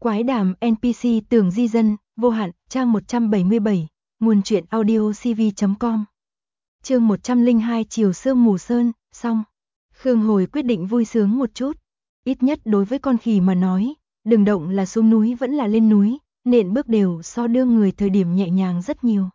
Quái đàm NPC Tường Di Dân, vô hạn, trang 177, nguồn truyện audio cv.com. Chương 102 Chiều sương mù sơn, xong. Khương Hồi quyết định vui sướng một chút. Ít nhất đối với con khỉ mà nói, đừng động là xuống núi vẫn là lên núi, nện bước đều so đưa người thời điểm nhẹ nhàng rất nhiều.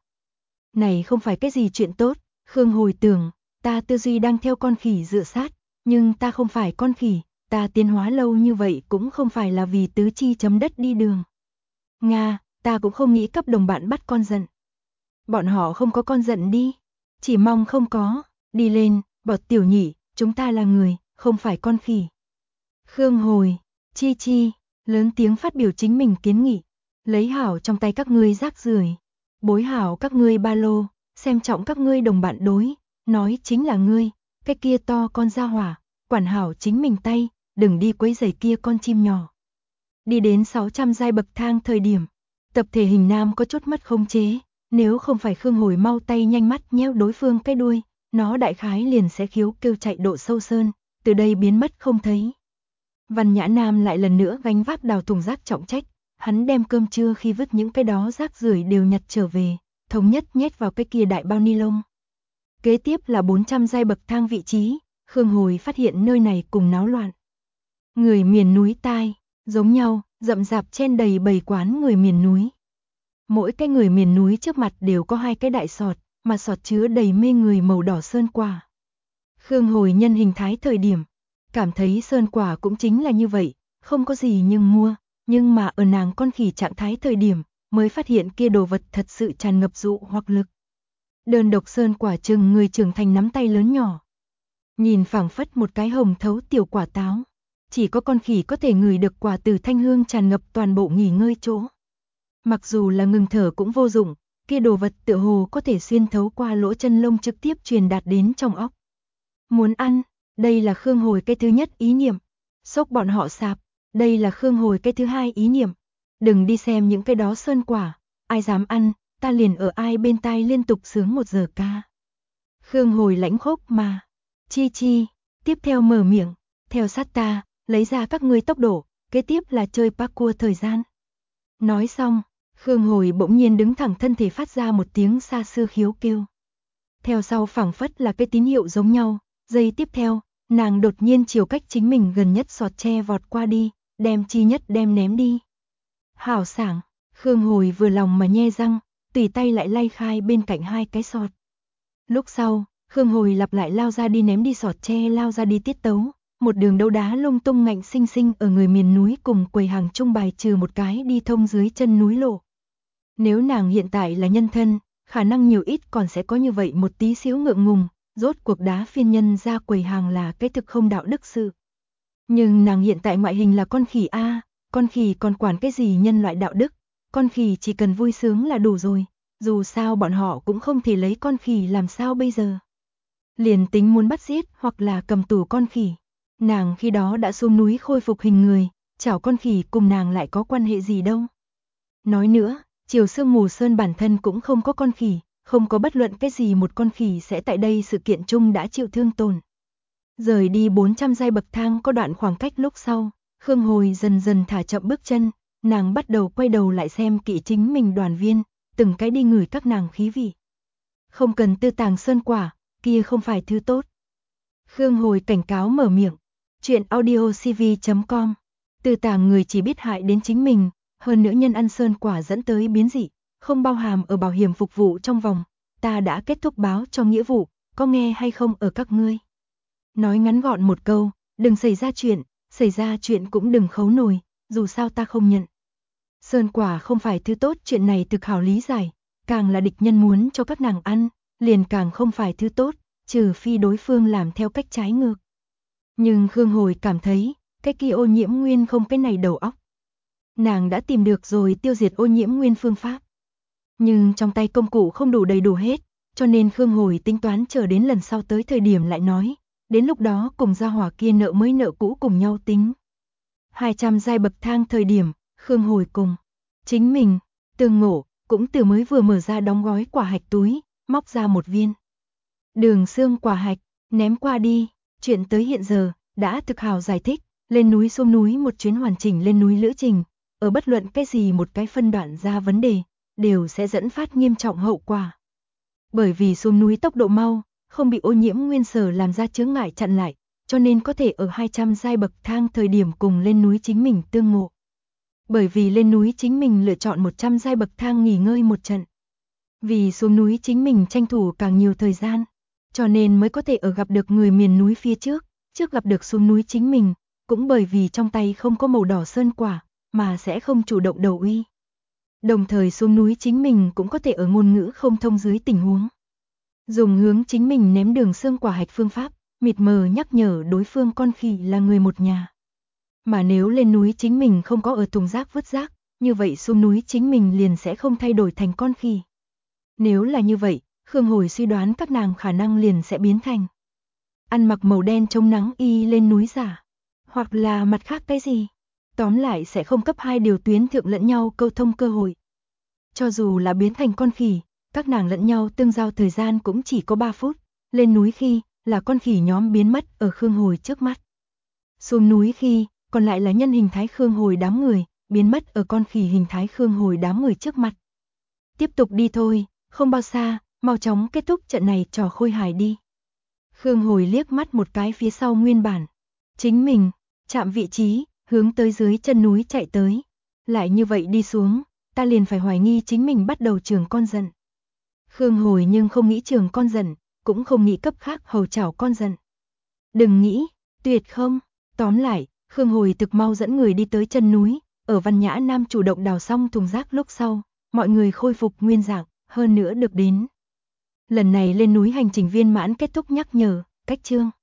Này không phải cái gì chuyện tốt, Khương Hồi tưởng, ta tư duy đang theo con khỉ dựa sát, nhưng ta không phải con khỉ. Ta tiến hóa lâu như vậy cũng không phải là vì tứ chi chấm đất đi đường. Nga, ta cũng không nghĩ cấp đồng bạn bắt con giận. Bọn họ không có con giận đi. Chỉ mong không có. Đi lên, bọt tiểu nhị, chúng ta là người, không phải con khỉ. Khương Hồi, chi chi, lớn tiếng phát biểu chính mình kiến nghị. Lấy hảo trong tay các ngươi rác rưởi, bối hảo các ngươi ba lô, xem trọng các ngươi đồng bạn đối, nói chính là ngươi, cái kia to con gia hỏa, quản hảo chính mình tay. Đừng đi quấy rầy kia con chim nhỏ. Đi đến 600 giai bậc thang thời điểm, tập thể hình nam có chút mất khống chế, nếu không phải Khương Hồi mau tay nhanh mắt nheo đối phương cái đuôi, nó đại khái liền sẽ khiếu kêu chạy độ sâu sơn, từ đây biến mất không thấy. Văn Nhã Nam lại lần nữa gánh vác đào thùng rác trọng trách, hắn đem cơm trưa khi vứt những cái đó rác rưởi đều nhặt trở về, thống nhất nhét vào cái kia đại bao ni lông. Kế tiếp là 400 giai bậc thang vị trí, Khương Hồi phát hiện nơi này cùng náo loạn. Người miền núi tai, giống nhau, rậm rạp chen đầy bầy quán người miền núi. Mỗi cái người miền núi trước mặt đều có hai cái đại sọt, mà sọt chứa đầy mê người màu đỏ sơn quả. Khương Hồi nhân hình thái thời điểm, cảm thấy sơn quả cũng chính là như vậy, không có gì nhưng mua, nhưng mà ở nàng con khỉ trạng thái thời điểm, mới phát hiện kia đồ vật thật sự tràn ngập dụ hoặc lực. Đơn độc sơn quả chừng người trưởng thành nắm tay lớn nhỏ. Nhìn phảng phất một cái hồng thấu tiểu quả táo. Chỉ có con khỉ có thể ngửi được quả từ thanh hương tràn ngập toàn bộ nghỉ ngơi chỗ. Mặc dù là ngừng thở cũng vô dụng, kia đồ vật tựa hồ có thể xuyên thấu qua lỗ chân lông trực tiếp truyền đạt đến trong óc. Muốn ăn, đây là Khương Hồi cái thứ nhất ý niệm. Xốc bọn họ sạp, đây là Khương Hồi cái thứ hai ý niệm. Đừng đi xem những cái đó sơn quả, ai dám ăn, ta liền ở ai bên tai liên tục sướng 1 giờ ca. Khương Hồi lãnh khốc mà, chi chi, tiếp theo mở miệng, theo sát ta. Lấy ra các ngươi tốc độ, kế tiếp là chơi parkour thời gian. Nói xong, Khương Hồi bỗng nhiên đứng thẳng thân thể phát ra một tiếng xa xưa khiếu kêu. Theo sau phảng phất là cái tín hiệu giống nhau, giây tiếp theo, nàng đột nhiên chiều cách chính mình gần nhất sọt tre vọt qua đi, đem chi nhất đem ném đi. Hảo sảng, Khương Hồi vừa lòng mà nhe răng, tùy tay lại lay khai bên cạnh hai cái sọt. Lúc sau, Khương Hồi lặp lại lao ra đi ném đi sọt tre lao ra đi tiết tấu. Một đường đấu đá lung tung ngạnh sinh sinh ở người miền núi cùng quầy hàng trung bài trừ một cái đi thông dưới chân núi lộ. Nếu nàng hiện tại là nhân thân, khả năng nhiều ít còn sẽ có như vậy một tí xíu ngượng ngùng, rốt cuộc đá phiên nhân ra quầy hàng là cái thực không đạo đức sự. Nhưng nàng hiện tại ngoại hình là con khỉ A, con khỉ còn quản cái gì nhân loại đạo đức, con khỉ chỉ cần vui sướng là đủ rồi, dù sao bọn họ cũng không thể lấy con khỉ làm sao bây giờ. Liền tính muốn bắt giết hoặc là cầm tù con khỉ. Nàng khi đó đã xuống núi khôi phục hình người, chảo con khỉ cùng nàng lại có quan hệ gì đâu. Nói nữa, Chiều sương mù sơn bản thân cũng không có con khỉ, không có bất luận cái gì một con khỉ sẽ tại đây sự kiện chung đã chịu thương tổn. Rời đi 400 giai bậc thang có đoạn khoảng cách lúc sau, Khương Hồi dần dần thả chậm bước chân, nàng bắt đầu quay đầu lại xem kỹ chính mình đoàn viên, từng cái đi ngửi các nàng khí vị. Không cần tư tàng sơn quả, kia không phải thứ tốt. Khương Hồi cảnh cáo mở miệng. Chuyện audio cv.com. Tư tàng người chỉ biết hại đến chính mình, hơn nữa nhân ăn sơn quả dẫn tới biến dị, không bao hàm ở bảo hiểm phục vụ trong vòng. Ta đã kết thúc báo cho nghĩa vụ, có nghe hay không ở các ngươi. Nói ngắn gọn một câu, đừng xảy ra chuyện cũng đừng khấu nồi, dù sao ta không nhận. Sơn quả không phải thứ tốt, chuyện này thực hảo lý giải, càng là địch nhân muốn cho các nàng ăn, liền càng không phải thứ tốt, trừ phi đối phương làm theo cách trái ngược. Nhưng Khương Hồi cảm thấy, cái kia ô nhiễm nguyên không cái này đầu óc. Nàng đã tìm được rồi tiêu diệt ô nhiễm nguyên phương pháp. Nhưng trong tay công cụ không đủ đầy đủ hết, cho nên Khương Hồi tính toán chờ đến lần sau tới thời điểm lại nói, đến lúc đó cùng gia hỏa kia nợ mới nợ cũ cùng nhau tính. 200 giai bậc thang thời điểm, Khương Hồi cùng chính mình, Tương Ngộ, cũng từ mới vừa mở ra đóng gói quả hạch túi, móc ra một viên. Đường xương quả hạch, ném qua đi. Chuyện tới hiện giờ, đã thực hào giải thích, lên núi xuống núi một chuyến hoàn chỉnh lên núi lữ trình, ở bất luận cái gì một cái phân đoạn ra vấn đề, đều sẽ dẫn phát nghiêm trọng hậu quả. Bởi vì xuống núi tốc độ mau, không bị ô nhiễm nguyên sở làm ra chướng ngại chặn lại, cho nên có thể ở 200 giai bậc thang thời điểm cùng lên núi chính mình tương ngộ. Bởi vì lên núi chính mình lựa chọn 100 giai bậc thang nghỉ ngơi một trận. Vì xuống núi chính mình tranh thủ càng nhiều thời gian, cho nên mới có thể ở gặp được người miền núi phía trước gặp được xuống núi chính mình, cũng bởi vì trong tay không có màu đỏ sơn quả, mà sẽ không chủ động đầu uy. Đồng thời xuống núi chính mình cũng có thể ở ngôn ngữ không thông dưới tình huống. Dùng hướng chính mình ném đường xương quả hạch phương pháp, mịt mờ nhắc nhở đối phương con khỉ là người một nhà. Mà nếu lên núi chính mình không có ở thùng rác vứt rác, như vậy xuống núi chính mình liền sẽ không thay đổi thành con khỉ. Nếu là như vậy, Khương Hồi suy đoán các nàng khả năng liền sẽ biến thành ăn mặc màu đen chống nắng y lên núi giả, hoặc là mặt khác cái gì. Tóm lại sẽ không cấp hai điều tuyến thượng lẫn nhau câu thông cơ hội. Cho dù là biến thành con khỉ, các nàng lẫn nhau tương giao thời gian cũng chỉ có 3 phút, lên núi khi là con khỉ nhóm biến mất ở Khương Hồi trước mắt. Xuống núi khi còn lại là nhân hình thái Khương Hồi đám người, biến mất ở con khỉ hình thái Khương Hồi đám người trước mặt. Tiếp tục đi thôi, không bao xa, mau chóng kết thúc trận này trò khôi hài đi. Khương Hồi liếc mắt một cái phía sau nguyên bản. Chính mình, chạm vị trí, hướng tới dưới chân núi chạy tới. Lại như vậy đi xuống, ta liền phải hoài nghi chính mình bắt đầu trường con giận. Khương Hồi nhưng không nghĩ trường con giận, cũng không nghĩ cấp khác hầu chảo con giận. Đừng nghĩ, tuyệt không. Tóm lại, Khương Hồi thực mau dẫn người đi tới chân núi, ở Văn Nhã Nam chủ động đào xong thùng rác lúc sau, mọi người khôi phục nguyên dạng, hơn nữa được đến. Lần này lên núi hành trình viên mãn kết thúc nhắc nhở, cách chương.